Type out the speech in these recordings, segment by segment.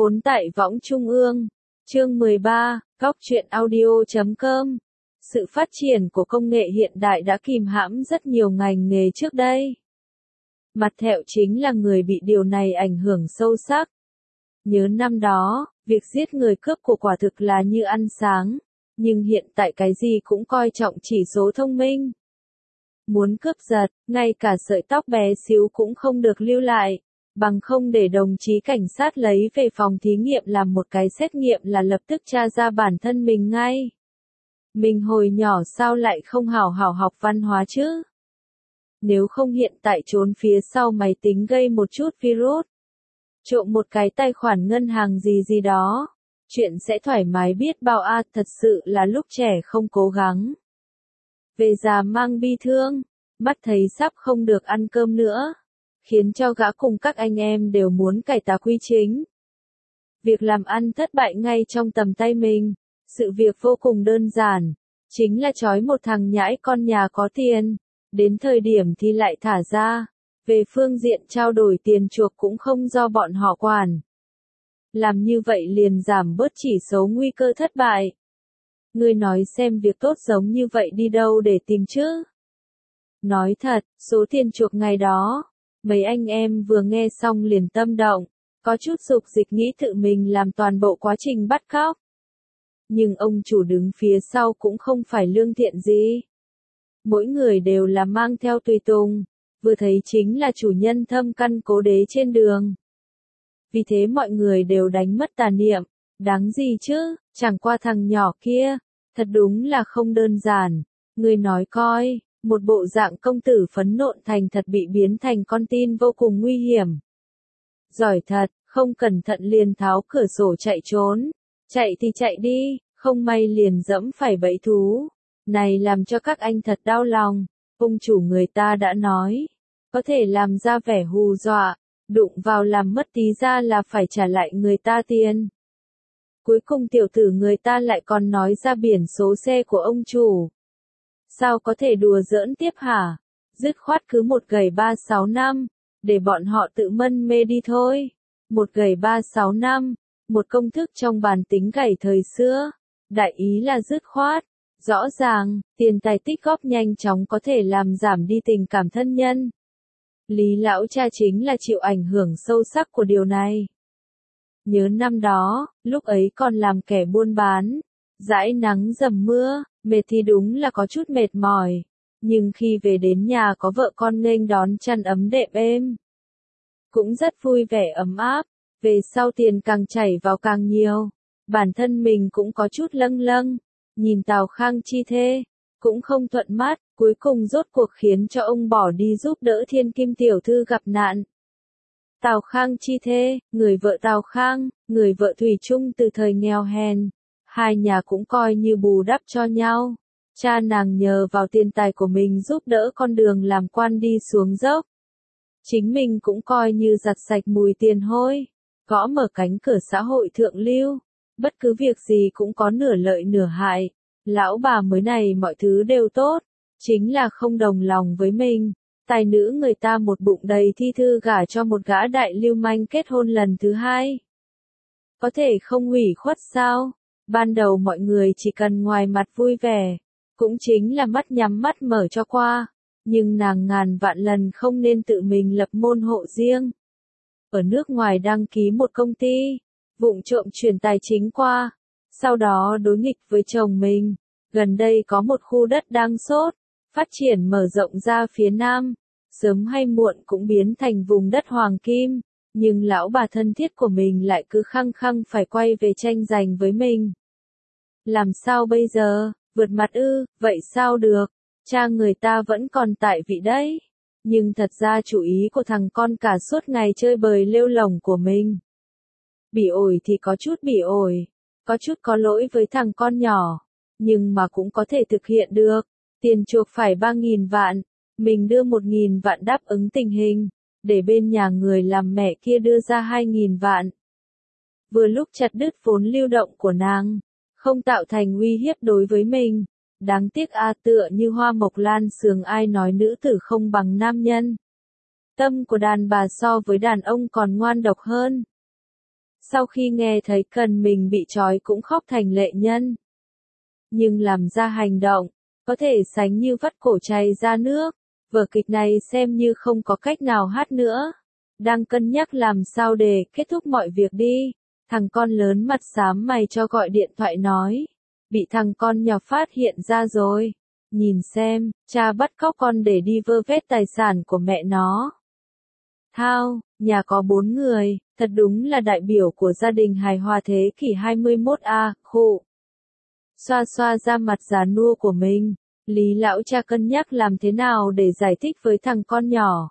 Khốn tại võng trung ương. Chương 13, Góc truyện audio.com. Sự phát triển của công nghệ hiện đại đã kìm hãm rất nhiều ngành nghề trước đây. Mặt thẹo chính là người bị điều này ảnh hưởng sâu sắc. Nhớ năm đó, việc giết người cướp của quả thực là như ăn sáng, nhưng hiện tại cái gì cũng coi trọng chỉ số thông minh. Muốn cướp giật, ngay cả sợi tóc bé xíu cũng không được lưu lại, bằng không để đồng chí cảnh sát lấy về phòng thí nghiệm làm một cái xét nghiệm là lập tức tra ra bản thân mình ngay. Mình hồi nhỏ sao lại không hào hào học văn hóa chứ? Nếu không hiện tại trốn phía sau máy tính gây một chút virus, trộm một cái tài khoản ngân hàng gì gì đó, chuyện sẽ thoải mái biết bao a. Thật sự là lúc trẻ không cố gắng. Về già mang bi thương, mắt thấy sắp không được ăn cơm nữa, khiến cho gã cùng các anh em đều muốn cải tà quy chính. Việc làm ăn thất bại ngay trong tầm tay mình, sự việc vô cùng đơn giản, chính là trói một thằng nhãi con nhà có tiền, đến thời điểm thì lại thả ra, về phương diện trao đổi tiền chuộc cũng không do bọn họ quản. Làm như vậy liền giảm bớt chỉ số nguy cơ thất bại. Ngươi nói xem việc tốt giống như vậy đi đâu để tìm chứ? Nói thật, số tiền chuộc ngày đó, mấy anh em vừa nghe xong liền tâm động, có chút dục dịch nghĩ tự mình làm toàn bộ quá trình bắt cóc. Nhưng ông chủ đứng phía sau cũng không phải lương thiện gì. Mỗi người đều là mang theo tùy tùng, vừa thấy chính là chủ nhân thâm căn cố đế trên đường. Vì thế mọi người đều đánh mất tà niệm, đáng gì chứ, chẳng qua thằng nhỏ kia, thật đúng là không đơn giản. Người nói coi, một bộ dạng công tử phấn nộn thành thật bị biến thành con tin vô cùng nguy hiểm. Giỏi thật, không cẩn thận liền tháo cửa sổ chạy trốn. Chạy thì chạy đi, không may liền dẫm phải bẫy thú. Này làm cho các anh thật đau lòng. Ông chủ người ta đã nói, có thể làm ra vẻ hù dọa, đụng vào làm mất tí ra là phải trả lại người ta tiền. Cuối cùng tiểu tử người ta lại còn nói ra biển số xe của ông chủ. Sao có thể đùa giỡn tiếp hả? Dứt khoát cứ một gầy 3-6 năm, để bọn họ tự mân mê đi thôi. Một gầy 3-6 năm, một công thức trong bàn tính gảy thời xưa. Đại ý là dứt khoát. Rõ ràng, tiền tài tích góp nhanh chóng có thể làm giảm đi tình cảm thân nhân. Lý lão cha chính là chịu ảnh hưởng sâu sắc của điều này. Nhớ năm đó, lúc ấy còn làm kẻ buôn bán, dãi nắng dầm mưa, mệt thì đúng là có chút mệt mỏi. Nhưng khi về đến nhà có vợ con nghênh đón chăn ấm đệm êm, cũng rất vui vẻ ấm áp. Về sau tiền càng chảy vào càng nhiều, bản thân mình cũng có chút lâng lâng. Nhìn Tào Khang chi thê, cũng không thuận mắt, cuối cùng rốt cuộc khiến cho ông bỏ đi giúp đỡ Thiên Kim tiểu thư gặp nạn. Tào Khang chi thê, người vợ Tào Khang, người vợ thủy chung từ thời nghèo hèn, hai nhà cũng coi như bù đắp cho nhau. Cha nàng nhờ vào tiền tài của mình giúp đỡ con đường làm quan đi xuống dốc. Chính mình cũng coi như giặt sạch mùi tiền hôi, gõ mở cánh cửa xã hội thượng lưu. Bất cứ việc gì cũng có nửa lợi nửa hại. Lão bà mới này mọi thứ đều tốt, chính là không đồng lòng với mình. Tài nữ người ta một bụng đầy thi thư gả cho một gã đại lưu manh kết hôn lần thứ hai. Có thể không ủy khuất sao? Ban đầu mọi người chỉ cần ngoài mặt vui vẻ, cũng chính là mắt nhắm mắt mở cho qua. Nhưng nàng ngàn vạn lần không nên tự mình lập môn hộ riêng. Ở nước ngoài đăng ký một công ty, vụng trộm chuyển tài chính qua, sau đó đối nghịch với chồng mình. Gần đây có một khu đất đang sốt, phát triển mở rộng ra phía nam, sớm hay muộn cũng biến thành vùng đất hoàng kim, nhưng lão bà thân thiết của mình lại cứ khăng khăng phải quay về tranh giành với mình. Làm sao bây giờ, vượt mặt ư, vậy sao được, cha người ta vẫn còn tại vị đấy, nhưng thật ra chủ ý của thằng con cả suốt ngày chơi bời lêu lổng của mình. Bỉ ổi thì có chút bỉ ổi, có chút có lỗi với thằng con nhỏ, nhưng mà cũng có thể thực hiện được. Tiền chuộc phải 3.000 vạn, mình đưa 1.000 vạn đáp ứng tình hình, để bên nhà người làm mẹ kia đưa ra 2.000 vạn. Vừa lúc chặt đứt vốn lưu động của nàng, không tạo thành uy hiếp đối với mình. Đáng tiếc tựa như hoa mộc lan sườn ai nói nữ tử không bằng nam nhân. Tâm của đàn bà so với đàn ông còn ngoan độc hơn. Sau khi nghe thấy cần mình bị trói cũng khóc thành lệ nhân. Nhưng làm ra hành động, có thể sánh như vắt cổ chảy ra nước. Vở kịch này xem như không có cách nào hát nữa. Đang cân nhắc làm sao để kết thúc mọi việc đi. Thằng con lớn mặt xám mày cho gọi điện thoại nói. Bị thằng con nhỏ phát hiện ra rồi. Nhìn xem, cha bắt cóc con để đi vơ vét tài sản của mẹ nó. Thao, nhà có 4 người, thật đúng là đại biểu của gia đình hài hòa thế kỷ 21A, khụ. Xoa xoa ra mặt già nua của mình, Lý lão cha cân nhắc làm thế nào để giải thích với thằng con nhỏ.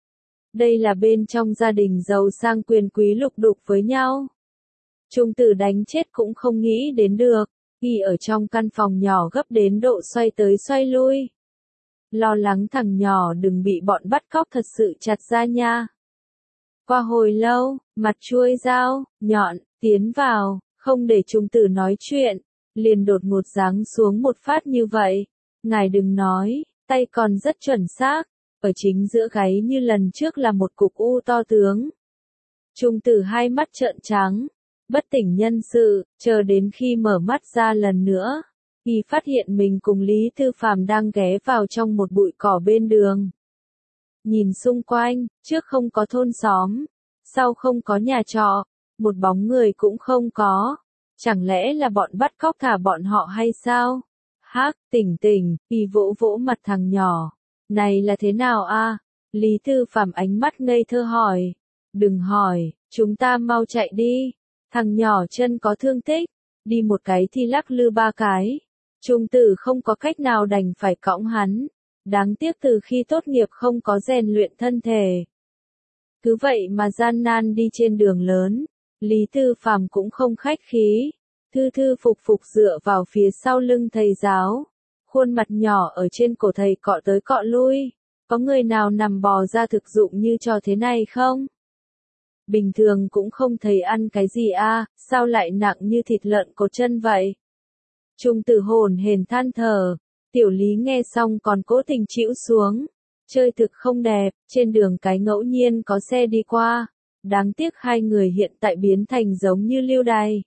Đây là bên trong gia đình giàu sang quyền quý lục đục với nhau. Trung tử đánh chết cũng không nghĩ đến được, khi ở trong căn phòng nhỏ gấp đến độ xoay tới xoay lui. Lo lắng thằng nhỏ đừng bị bọn bắt cóc thật sự chặt ra nha. Qua hồi lâu, mặt chuôi dao, nhọn, tiến vào, không để Trung tử nói chuyện, liền đột ngột giáng xuống một phát như vậy. Ngài đừng nói, tay còn rất chuẩn xác, ở chính giữa gáy như lần trước là một cục u to tướng. Trung tử hai mắt trợn trắng, bất tỉnh nhân sự, chờ đến khi mở mắt ra lần nữa, thì phát hiện mình cùng Lý Thư Phàm đang ghé vào trong một bụi cỏ bên đường. Nhìn xung quanh, trước không có thôn xóm, sau không có nhà trọ, một bóng người cũng không có. Chẳng lẽ là bọn bắt cóc thả bọn họ hay sao? Hắc, tỉnh tỉnh, y vỗ vỗ mặt thằng nhỏ. Này là thế nào a? Lý Thư Phàm ánh mắt ngây thơ hỏi. Đừng hỏi, chúng ta mau chạy đi. Thằng nhỏ chân có thương tích, đi một cái thì lắc lư ba cái. Trung tử không có cách nào đành phải cõng hắn. Đáng tiếc từ khi tốt nghiệp không có rèn luyện thân thể. Cứ vậy mà gian nan đi trên đường lớn. Lý Thư Phàm cũng không khách khí. Thư thư phục phục dựa vào phía sau lưng thầy giáo. Khuôn mặt nhỏ ở trên cổ thầy cọ tới cọ lui. Có người nào nằm bò ra thực dụng như trò thế này không? Bình thường cũng không thấy ăn cái gì a, sao lại nặng như thịt lợn cột chân vậy? Trung tử hồn hển than thở. Tiểu Lý nghe xong còn cố tình chĩu xuống. Chơi thực không đẹp, trên đường cái ngẫu nhiên có xe đi qua. Đáng tiếc hai người hiện tại biến thành giống như lưu đày.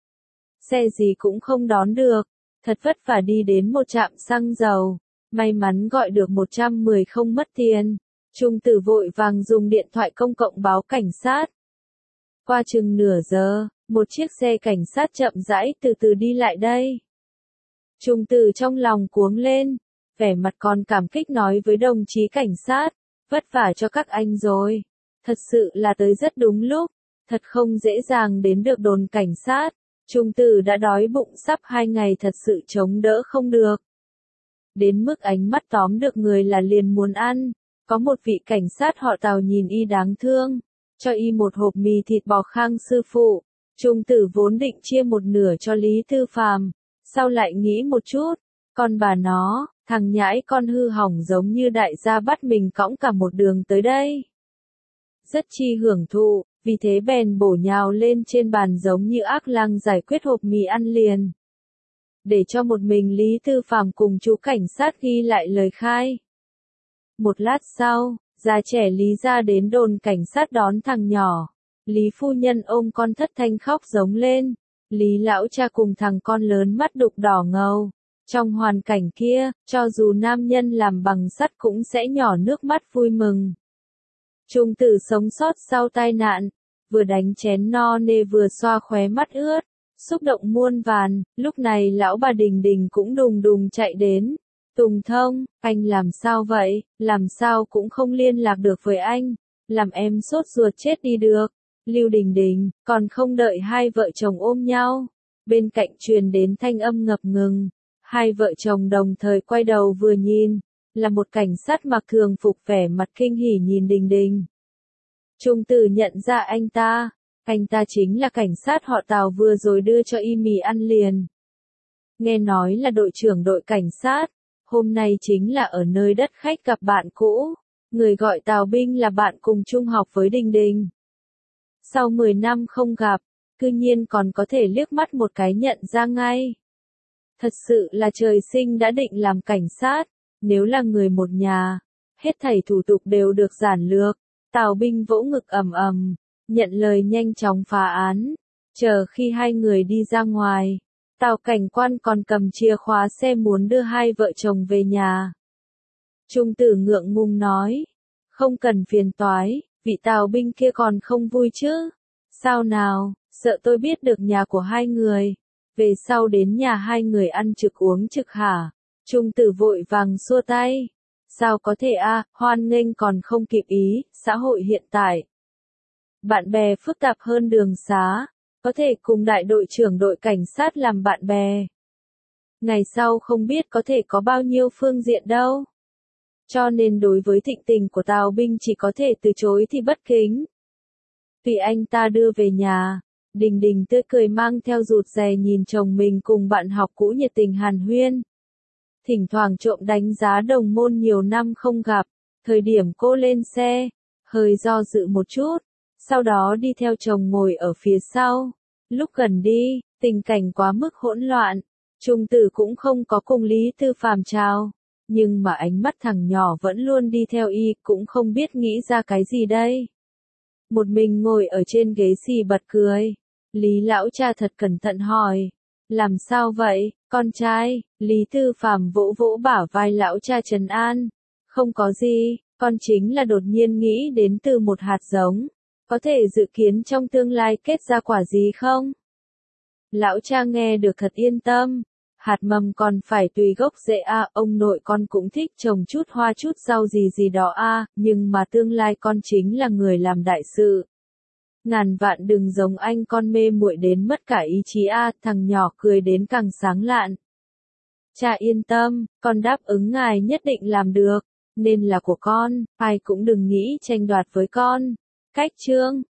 Xe gì cũng không đón được. Thật vất vả đi đến một trạm xăng dầu. May mắn gọi được 110 không mất tiền. Trung tử vội vàng dùng điện thoại công cộng báo cảnh sát. Qua chừng nửa giờ, một chiếc xe cảnh sát chậm rãi từ từ đi lại đây. Trung tử trong lòng cuống lên, vẻ mặt còn cảm kích nói với đồng chí cảnh sát, vất vả cho các anh rồi. Thật sự là tới rất đúng lúc, thật không dễ dàng đến được đồn cảnh sát. Trung tử đã đói bụng sắp 2 ngày thật sự chống đỡ không được. Đến mức ánh mắt tóm được người là liền muốn ăn. Có một vị cảnh sát họ Tào nhìn y đáng thương, cho y một hộp mì thịt bò Khang sư phụ. Trung tử vốn định chia một nửa cho Lý Thư Phàm, sau lại nghĩ một chút, con bà nó, thằng nhãi con hư hỏng giống như đại gia bắt mình cõng cả một đường tới đây. Rất chi hưởng thụ, vì thế bèn bổ nhào lên trên bàn giống như ác lang giải quyết hộp mì ăn liền. Để cho một mình Lý Thư Phàm cùng chú cảnh sát ghi lại lời khai. Một lát sau, già trẻ Lý ra đến đồn cảnh sát đón thằng nhỏ. Lý phu nhân ôm con thất thanh khóc giống lên. Lý lão cha cùng thằng con lớn mắt đục đỏ ngầu. Trong hoàn cảnh kia, cho dù nam nhân làm bằng sắt cũng sẽ nhỏ nước mắt vui mừng. Trung tử sống sót sau tai nạn, vừa đánh chén no nê vừa xoa khóe mắt ướt, xúc động muôn vàn. Lúc này lão bà Đình Đình cũng đùng đùng chạy đến. Tùng Thông, anh làm sao vậy, làm sao cũng không liên lạc được với anh, làm em sốt ruột chết đi được. Lưu Đình Đình, còn không đợi hai vợ chồng ôm nhau, bên cạnh truyền đến thanh âm ngập ngừng. Hai vợ chồng đồng thời quay đầu vừa nhìn, là một cảnh sát mặc thường phục vẻ mặt kinh hỉ nhìn Đình Đình. Trung tử nhận ra anh ta chính là cảnh sát họ Tào vừa rồi đưa cho y mì ăn liền. Nghe nói là đội trưởng đội cảnh sát. Hôm nay chính là ở nơi đất khách gặp bạn cũ, người gọi Tào Binh là bạn cùng trung học với Đình Đình. Sau 10 năm không gặp, cư nhiên còn có thể liếc mắt một cái nhận ra ngay. Thật sự là trời sinh đã định làm cảnh sát, nếu là người một nhà, hết thảy thủ tục đều được giản lược. Tào Binh vỗ ngực ầm ầm, nhận lời nhanh chóng phá án. Chờ khi hai người đi ra ngoài, Tào cảnh quan còn cầm chìa khóa xe muốn đưa hai vợ chồng về nhà. Trung tử ngượng ngùng nói, không cần phiền toái, vị Tào binh kia còn không vui chứ. Sao nào, sợ tôi biết được nhà của hai người, về sau đến nhà hai người ăn trực uống trực hả? Trung tử vội vàng xua tay. Sao có thể hoan nghênh còn không kịp ý, xã hội hiện tại. Bạn bè phức tạp hơn đường xá, có thể cùng đại đội trưởng đội cảnh sát làm bạn bè. Ngày sau không biết có thể có bao nhiêu phương diện đâu. Cho nên đối với thịnh tình của Tào binh chỉ có thể từ chối thì bất kính. Vì anh ta đưa về nhà, Đình Đình tươi cười mang theo rụt rè nhìn chồng mình cùng bạn học cũ nhiệt tình hàn huyên. Thỉnh thoảng trộm đánh giá đồng môn nhiều năm không gặp, thời điểm cô lên xe, hơi do dự một chút, sau đó đi theo chồng ngồi ở phía sau. Lúc gần đi, tình cảnh quá mức hỗn loạn, Trung tử cũng không có cùng Lý Tư Phàm chào, nhưng mà ánh mắt thằng nhỏ vẫn luôn đi theo y, cũng không biết nghĩ ra cái gì đây. Một mình ngồi ở trên ghế xì bật cười, Lý lão cha thật cẩn thận hỏi, làm sao vậy, con trai? Lý Tư Phàm vỗ vỗ bả vai lão cha trấn an, không có gì, con chính là đột nhiên nghĩ đến từ một hạt giống, có thể dự kiến trong tương lai kết ra quả gì không? Lão cha nghe được thật yên tâm, hạt mầm còn phải tùy gốc rễ ông nội con cũng thích trồng chút hoa chút rau gì gì đó nhưng mà tương lai con chính là người làm đại sự. Ngàn vạn đừng giống anh con mê muội đến mất cả ý chí thằng nhỏ cười đến càng sáng lạn. Cha yên tâm, con đáp ứng ngài nhất định làm được, nên là của con, ai cũng đừng nghĩ tranh đoạt với con. Cách chương